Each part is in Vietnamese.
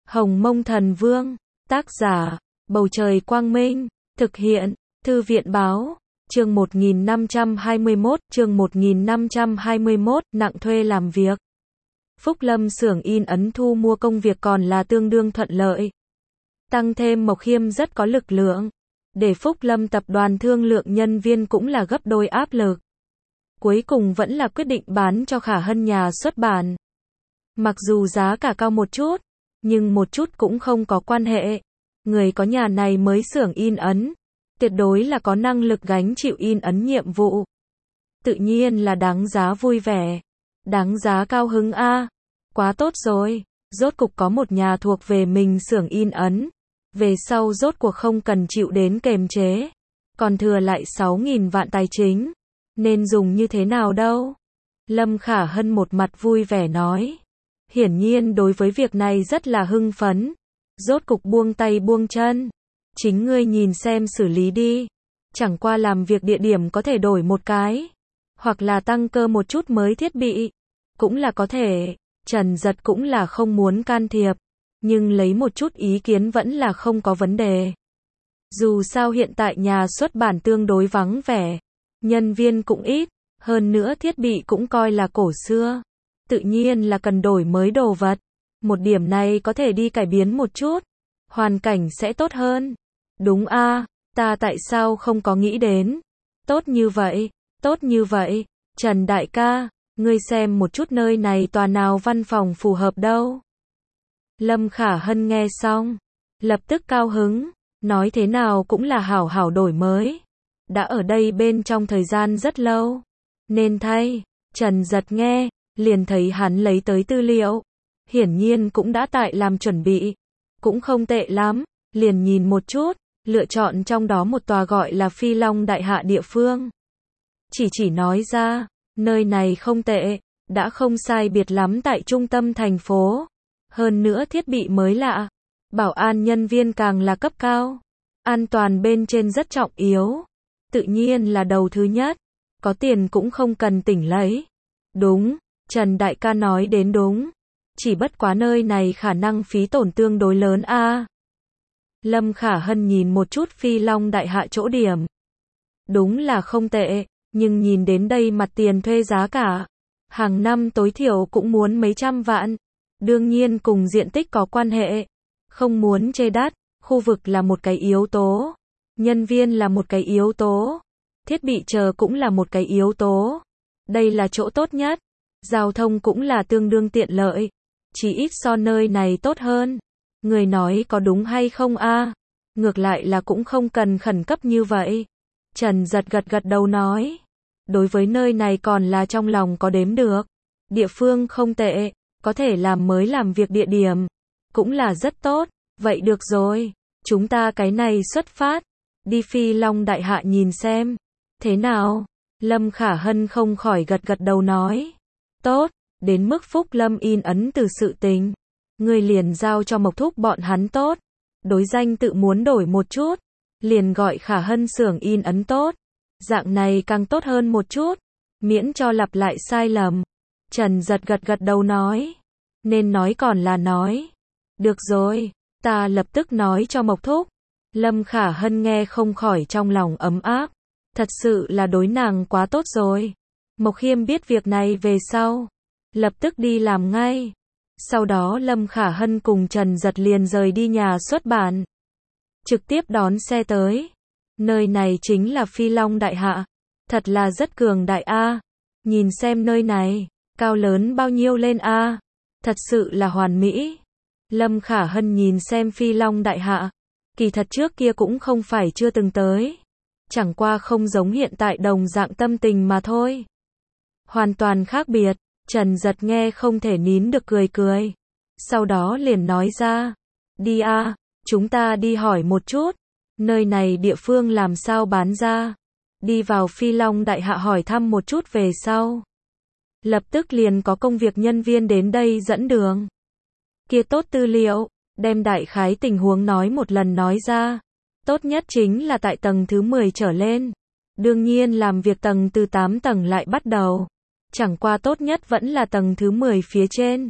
Hồng Mông Thần Vương, tác giả, Bầu Trời Quang Minh, thực hiện, Thư viện Báo, chương 1521, nặng thuê làm việc. Phúc Lâm xưởng in ấn thu mua công việc còn là tương đương thuận lợi. Tăng thêm Mộc Khiêm rất có lực lượng. Để Phúc Lâm tập đoàn thương lượng nhân viên cũng là gấp đôi áp lực. Cuối cùng vẫn là quyết định bán cho Khả Hân nhà xuất bản. Mặc dù giá cả cao một chút, nhưng một chút cũng không có quan hệ. Người có nhà này mới xưởng in ấn, tuyệt đối là có năng lực gánh chịu in ấn nhiệm vụ. Tự nhiên là đáng giá vui vẻ, đáng giá cao hứng a. Quá tốt rồi, rốt cục có một nhà thuộc về mình xưởng in ấn. Về sau rốt cuộc không cần chịu đến kềm chế, còn thừa lại 6.000 vạn tài chính, nên dùng như thế nào đâu? Lâm Khả Hân một mặt vui vẻ nói. Hiển nhiên đối với việc này rất là hưng phấn, rốt cục buông tay buông chân. Chính ngươi nhìn xem xử lý đi, chẳng qua làm việc địa điểm có thể đổi một cái, hoặc là tăng cơ một chút mới thiết bị, cũng là có thể. Trần Giật cũng là không muốn can thiệp, nhưng lấy một chút ý kiến vẫn là không có vấn đề. Dù sao hiện tại nhà xuất bản tương đối vắng vẻ, nhân viên cũng ít, hơn nữa thiết bị cũng coi là cổ xưa, tự nhiên là cần đổi mới đồ vật. Một điểm này có thể đi cải biến một chút, hoàn cảnh sẽ tốt hơn. Đúng a, ta tại sao không có nghĩ đến? Tốt như vậy, Trần đại ca, ngươi xem một chút nơi này tòa nào văn phòng phù hợp đâu. Lâm Khả Hân nghe xong, lập tức cao hứng, nói thế nào cũng là hảo hảo đổi mới. Đã ở đây bên trong thời gian rất lâu, nên thay. Trần Giật nghe, liền thấy hắn lấy tới tư liệu, hiển nhiên cũng đã tại làm chuẩn bị, cũng không tệ lắm, liền nhìn một chút, lựa chọn trong đó một tòa gọi là Phi Long Đại Hạ địa phương. Chỉ nói ra, nơi này không tệ, đã không sai biệt lắm tại trung tâm thành phố. Hơn nữa thiết bị mới lạ, bảo an nhân viên càng là cấp cao, an toàn bên trên rất trọng yếu, tự nhiên là đầu thứ nhất, có tiền cũng không cần tỉnh lấy. Đúng, Trần đại ca nói đến đúng, chỉ bất quá nơi này khả năng phí tổn tương đối lớn a. Lâm Khả Hân nhìn một chút Phi Long Đại Hạ chỗ điểm, đúng là không tệ, nhưng nhìn đến đây mặt tiền thuê giá cả, hàng năm tối thiểu cũng muốn mấy trăm vạn. Đương nhiên cùng diện tích có quan hệ, không muốn chê đắt, khu vực là một cái yếu tố, nhân viên là một cái yếu tố, thiết bị chờ cũng là một cái yếu tố. Đây là chỗ tốt nhất, giao thông cũng là tương đương tiện lợi, chỉ ít so nơi này tốt hơn. Người nói có đúng hay không a? Ngược lại là cũng không cần khẩn cấp như vậy. Trần Giật gật đầu nói, đối với nơi này còn là trong lòng có đếm được, địa phương không tệ. Có thể làm mới làm việc địa điểm, cũng là rất tốt. Vậy được rồi, chúng ta cái này xuất phát, đi Phi Long Đại Hạ nhìn xem. Thế nào? Lâm Khả Hân không khỏi gật đầu nói. Tốt, đến mức Phúc Lâm in ấn từ sự tình, ngươi liền giao cho Mộc Thúc bọn hắn tốt. Đối danh tự muốn đổi một chút, liền gọi Khả Hân xưởng in ấn tốt. Dạng này càng tốt hơn một chút, miễn cho lặp lại sai lầm. Trần Giật gật đầu nói. Nên nói còn là nói. Được rồi, ta lập tức nói cho Mộc Thúc. Lâm Khả Hân nghe không khỏi trong lòng ấm áp. Thật sự là đối nàng quá tốt rồi. Mộc Khiêm biết việc này về sau, lập tức đi làm ngay. Sau đó Lâm Khả Hân cùng Trần Giật liền rời đi nhà xuất bản, trực tiếp đón xe tới. Nơi này chính là Phi Long Đại Hạ. Thật là rất cường đại a. Nhìn xem nơi này, cao lớn bao nhiêu lên a. Thật sự là hoàn mỹ. Lâm Khả Hân nhìn xem Phi Long Đại Hạ, kỳ thật trước kia cũng không phải chưa từng tới, chẳng qua không giống hiện tại đồng dạng tâm tình mà thôi. Hoàn toàn khác biệt. Trần Giật nghe không thể nín được cười. Sau đó liền nói ra, đi a, chúng ta đi hỏi một chút, nơi này địa phương làm sao bán ra. Đi vào Phi Long Đại Hạ hỏi thăm một chút về sau, lập tức liền có công việc nhân viên đến đây dẫn đường. Kia tốt tư liệu, đem đại khái tình huống nói một lần nói ra. Tốt nhất chính là tại tầng thứ 10 trở lên. Đương nhiên làm việc tầng từ 8 tầng lại bắt đầu. Chẳng qua tốt nhất vẫn là tầng thứ 10 phía trên.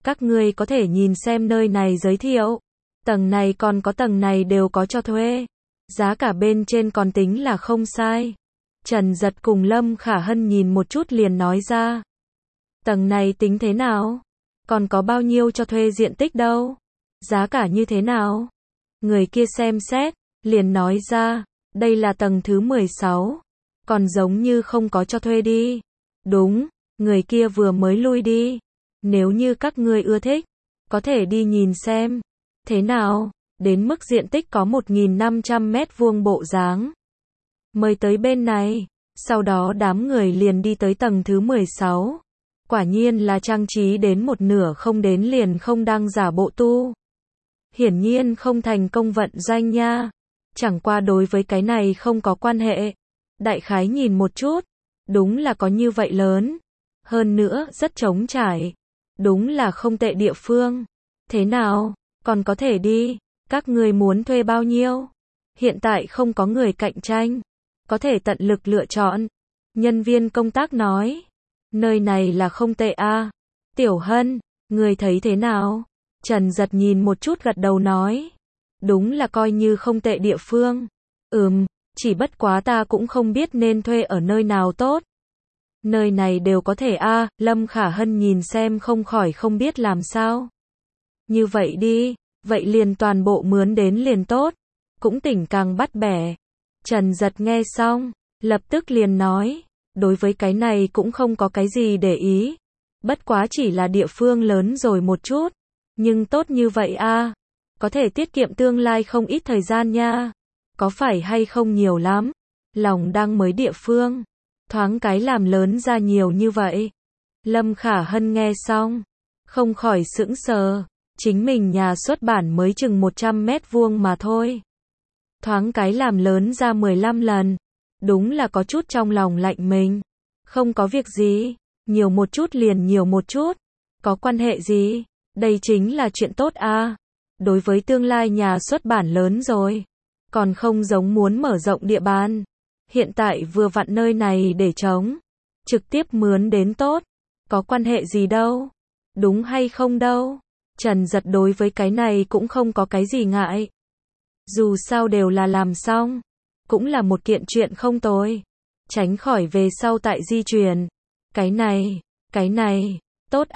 Các ngươi có thể nhìn xem nơi này giới thiệu. Tầng này còn có tầng này đều có cho thuê. Giá cả bên trên còn tính là không sai. Trần Giật cùng Lâm Khả Hân nhìn một chút liền nói ra. Tầng này tính thế nào? Còn có bao nhiêu cho thuê diện tích đâu? Giá cả như thế nào? Người kia xem xét, liền nói ra, đây là tầng thứ 16. Còn giống như không có cho thuê đi. Đúng, người kia vừa mới lui đi. Nếu như các ngươi ưa thích, có thể đi nhìn xem. Thế nào? Đến mức diện tích có 1.500 mét vuông bộ dáng. Mời tới bên này. Sau đó đám người liền đi tới tầng thứ 16. Quả nhiên là trang trí đến một nửa không đến liền không đang giả bộ tu. Hiển nhiên không thành công vận doanh nha. Chẳng qua đối với cái này không có quan hệ. Đại khái nhìn một chút. Đúng là có như vậy lớn. Hơn nữa rất trống trải. Đúng là không tệ địa phương. Thế nào? Còn có thể đi. Các ngươi muốn thuê bao nhiêu? Hiện tại không có người cạnh tranh. Có thể tận lực lựa chọn. Nhân viên công tác nói. Nơi này là không tệ a. Tiểu Hân, người thấy thế nào? Trần Giật nhìn một chút gật đầu nói. Đúng là coi như không tệ địa phương. Chỉ bất quá ta cũng không biết nên thuê ở nơi nào tốt. Nơi này đều có thể a. Lâm Khả Hân nhìn xem không khỏi không biết làm sao. Như vậy đi, vậy liền toàn bộ mướn đến liền tốt. Cũng tỉnh càng bắt bẻ. Trần Giật nghe xong, lập tức liền nói. Đối với cái này cũng không có cái gì để ý. Bất quá chỉ là địa phương lớn rồi một chút. Nhưng tốt như vậy a, có thể tiết kiệm tương lai không ít thời gian nha. Có phải hay không nhiều lắm? Lòng đang mới địa phương. Thoáng cái làm lớn ra nhiều như vậy. Lâm Khả Hân nghe xong. Không khỏi sững sờ. Chính mình nhà xuất bản mới chừng 100 mét vuông mà thôi. Thoáng cái làm lớn ra 15 lần. Đúng là có chút trong lòng lạnh mình. Không có việc gì. Nhiều một chút liền nhiều một chút. Có quan hệ gì? Đây chính là chuyện tốt a. Đối với tương lai nhà xuất bản lớn rồi. Còn không giống muốn mở rộng địa bàn. Hiện tại vừa vặn nơi này để trống. Trực tiếp mướn đến tốt. Có quan hệ gì đâu. Đúng hay không đâu. Trần Giật đối với cái này cũng không có cái gì ngại. Dù sao đều là làm xong. Cũng là một kiện chuyện không tồi. Tránh khỏi về sau tại di chuyển. Cái này, tốt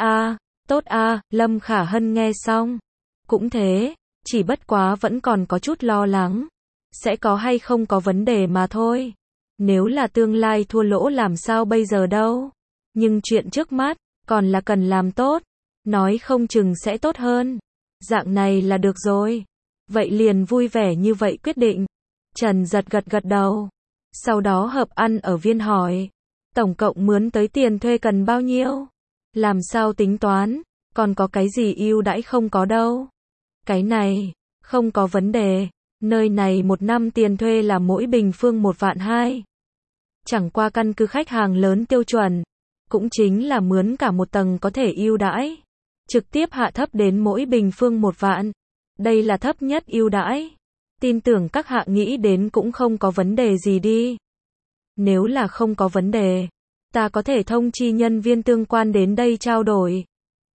a, Lâm Khả Hân nghe xong. Cũng thế, chỉ bất quá vẫn còn có chút lo lắng. Sẽ có hay không có vấn đề mà thôi. Nếu là tương lai thua lỗ làm sao bây giờ đâu. Nhưng chuyện trước mắt, còn là cần làm tốt. Nói không chừng sẽ tốt hơn. Dạng này là được rồi. Vậy liền vui vẻ như vậy quyết định. Trần Giật gật đầu. Sau đó Hợp Ăn ở Viên hỏi. Tổng cộng mướn tới tiền thuê cần bao nhiêu? Làm sao tính toán? Còn có cái gì ưu đãi không có đâu? Cái này, không có vấn đề. Nơi này một năm tiền thuê là mỗi bình phương 1.200.000. Chẳng qua căn cứ khách hàng lớn tiêu chuẩn. Cũng chính là mướn cả một tầng có thể ưu đãi. Trực tiếp hạ thấp đến mỗi bình phương 1.000.000. Đây là thấp nhất ưu đãi. Tin tưởng các hạ nghĩ đến cũng không có vấn đề gì đi. Nếu là không có vấn đề, ta có thể thông chi nhân viên tương quan đến đây trao đổi.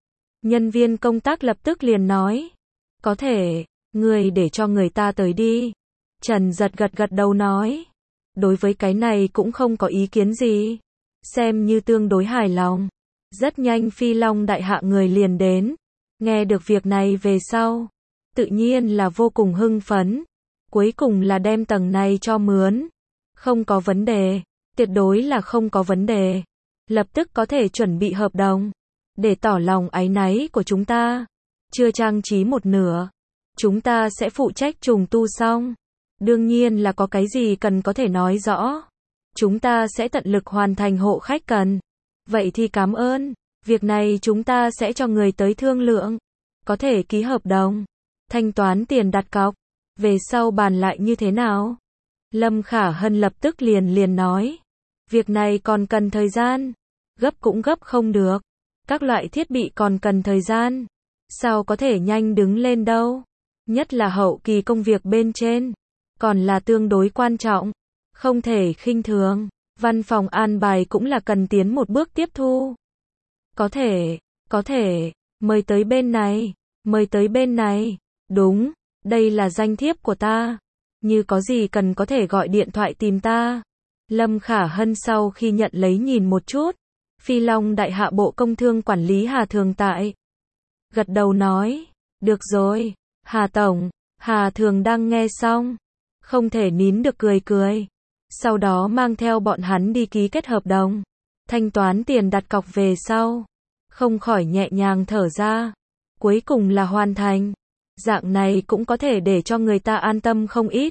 Nhân viên công tác lập tức liền nói. Có thể, người để cho người ta tới đi. Trần Giật gật đầu nói. Đối với cái này cũng không có ý kiến gì. Xem như tương đối hài lòng. Rất nhanh Phi Long đại hạ người liền đến. Nghe được việc này về sau. Tự nhiên là vô cùng hưng phấn. Cuối cùng là đem tầng này cho mướn. Không có vấn đề. Tuyệt đối là không có vấn đề. Lập tức có thể chuẩn bị hợp đồng. Để tỏ lòng áy náy của chúng ta. Chưa trang trí một nửa. Chúng ta sẽ phụ trách trùng tu xong. Đương nhiên là có cái gì cần có thể nói rõ. Chúng ta sẽ tận lực hoàn thành hộ khách cần. Vậy thì cảm ơn. Việc này chúng ta sẽ cho người tới thương lượng. Có thể ký hợp đồng. Thanh toán tiền đặt cọc. Về sau bàn lại như thế nào? Lâm Khả Hân lập tức liền nói. Việc này còn cần thời gian. Gấp cũng gấp không được. Các loại thiết bị còn cần thời gian. Sao có thể nhanh đứng lên đâu? Nhất là hậu kỳ công việc bên trên. Còn là tương đối quan trọng. Không thể khinh thường. Văn phòng an bài cũng là cần tiến một bước tiếp thu. Có thể. Mời tới bên này, mời tới bên này. Đúng, đây là danh thiếp của ta. Như có gì cần có thể gọi điện thoại tìm ta. Lâm Khả Hân sau khi nhận lấy nhìn một chút. Phi Long Đại Hạ Bộ Công Thương quản lý Hà Thường Tại. Gật đầu nói, được rồi, Hà Tổng. Hà Thường đang nghe xong, không thể nín được cười cười. Sau đó mang theo bọn hắn đi ký kết hợp đồng, thanh toán tiền đặt cọc về sau. Không khỏi nhẹ nhàng thở ra. Cuối cùng là hoàn thành. Dạng này cũng có thể để cho người ta an tâm không ít.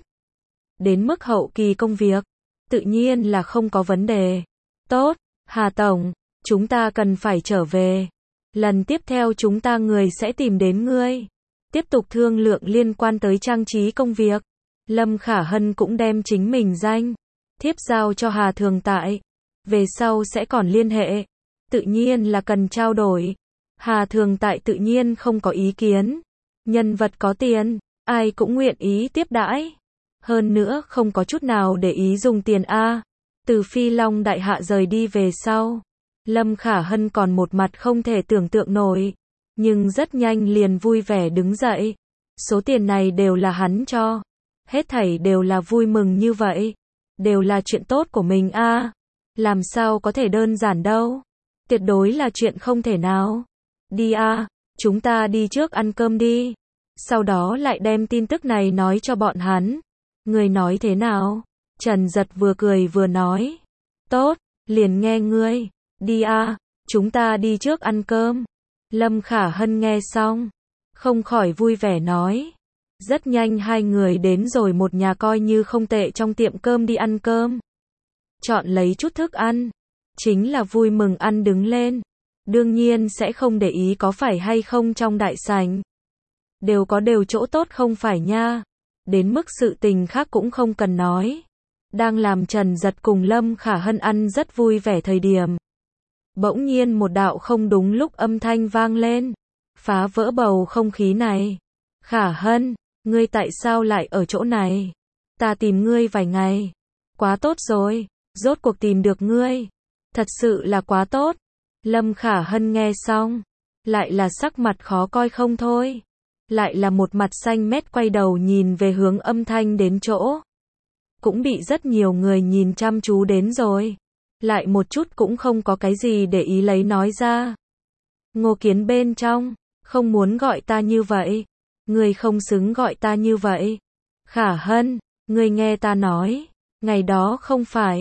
Đến mức hậu kỳ công việc, tự nhiên là không có vấn đề. Tốt, Hà Tổng, chúng ta cần phải trở về. Lần tiếp theo chúng ta người sẽ tìm đến ngươi. Tiếp tục thương lượng liên quan tới trang trí công việc. Lâm Khả Hân cũng đem chính mình danh thiếp giao cho Hà Thường Tại. Về sau sẽ còn liên hệ. Tự nhiên là cần trao đổi. Hà Thường Tại tự nhiên không có ý kiến. Nhân vật có tiền, ai cũng nguyện ý tiếp đãi. Hơn nữa không có chút nào để ý dùng tiền a. Từ Phi Long Đại Hạ rời đi về sau, Lâm Khả Hân còn một mặt không thể tưởng tượng nổi. Nhưng rất nhanh liền vui vẻ đứng dậy. Số tiền này đều là hắn cho. Hết thảy đều là vui mừng như vậy. Đều là chuyện tốt của mình a. Làm sao có thể đơn giản đâu. Tuyệt đối là chuyện không thể nào. Đi a, chúng ta đi trước ăn cơm đi. Sau đó lại đem tin tức này nói cho bọn hắn. Người nói thế nào? Trần Giật vừa cười vừa nói. Tốt, liền nghe ngươi. Đi a, chúng ta đi trước ăn cơm. Lâm Khả Hân nghe xong, không khỏi vui vẻ nói. Rất nhanh hai người đến rồi một nhà coi như không tệ trong tiệm cơm đi ăn cơm. Chọn lấy chút thức ăn, chính là vui mừng ăn đứng lên. Đương nhiên sẽ không để ý có phải hay không trong đại sảnh. Đều có đều chỗ tốt không phải nha. Đến mức sự tình khác cũng không cần nói. Đang làm Trần Giật cùng Lâm Khả Hân ăn rất vui vẻ thời điểm. Bỗng nhiên một đạo không đúng lúc âm thanh vang lên. Phá vỡ bầu không khí này. Khả Hân, ngươi tại sao lại ở chỗ này? Ta tìm ngươi vài ngày. Quá tốt rồi, rốt cuộc tìm được ngươi. Thật sự là quá tốt. Lâm Khả Hân nghe xong, lại là sắc mặt khó coi không thôi. Lại là một mặt xanh mét quay đầu nhìn về hướng âm thanh đến chỗ. Cũng bị rất nhiều người nhìn chăm chú đến rồi. Lại một chút cũng không có cái gì để ý lấy nói ra. Ngô Kiến bên trong, không muốn gọi ta như vậy. Ngươi không xứng gọi ta như vậy. Khả Hân, ngươi nghe ta nói. Ngày đó không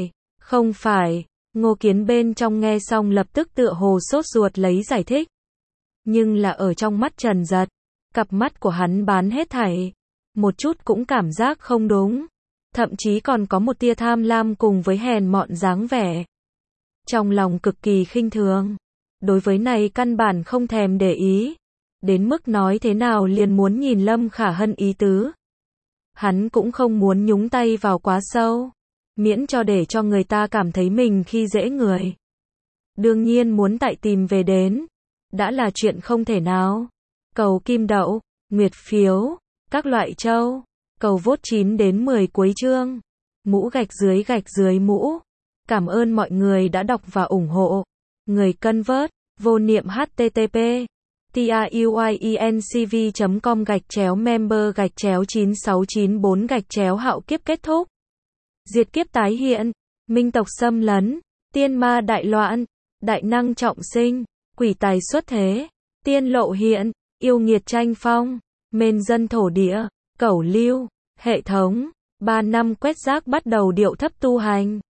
phải. Ngô Kiến bên trong nghe xong lập tức tựa hồ sốt ruột lấy giải thích. Nhưng là ở trong mắt Trần Giật, cặp mắt của hắn bán hết thảy. Một chút cũng cảm giác không đúng. Thậm chí còn có một tia tham lam cùng với hèn mọn dáng vẻ. Trong lòng cực kỳ khinh thường. Đối với này căn bản không thèm để ý. Đến mức nói thế nào liền muốn nhìn Lâm Khả Hân ý tứ. Hắn cũng không muốn nhúng tay vào quá sâu. Miễn cho để cho người ta cảm thấy mình khi dễ người. Đương nhiên muốn tại tìm về đến. Đã là chuyện không thể nào. Cầu kim đậu, nguyệt phiếu, các loại châu. Cầu vote 9 đến 10 cuối chương. Mũ gạch dưới mũ. Cảm ơn mọi người đã đọc và ủng hộ. Người cân vớt, vô niệm http tiuyencv.com/member/9694 hạo kiếp kết thúc. Diệt kiếp tái hiện, minh tộc xâm lấn, tiên ma đại loạn, đại năng trọng sinh, quỷ tài xuất thế, tiên lộ hiện, yêu nghiệt tranh phong, mên dân thổ địa, cẩu lưu, hệ thống, 3 năm quét rác bắt đầu điệu thấp tu hành.